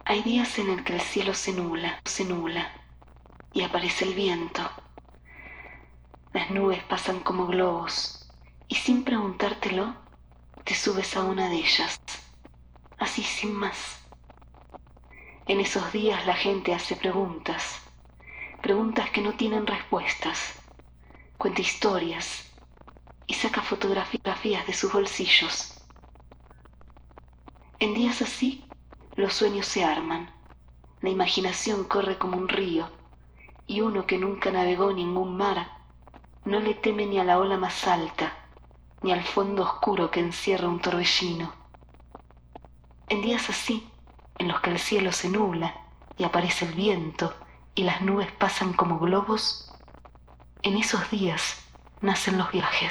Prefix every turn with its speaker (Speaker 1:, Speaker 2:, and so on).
Speaker 1: Hay días en el que el cielo se nubla y aparece el viento. Las nubes pasan como globos y sin preguntártelo te subes a una de ellas, así sin más. En esos días la gente hace preguntas, preguntas que no tienen respuestas, cuenta historias y saca fotografías de sus bolsillos. En días así, los sueños se arman, la imaginación corre como un río y uno que nunca navegó ningún mar no le teme ni a la ola más alta, ni al fondo oscuro que encierra un torbellino. En días así, en los que el cielo se nubla y aparece el viento y las nubes pasan como globos, en esos días nacen los viajes.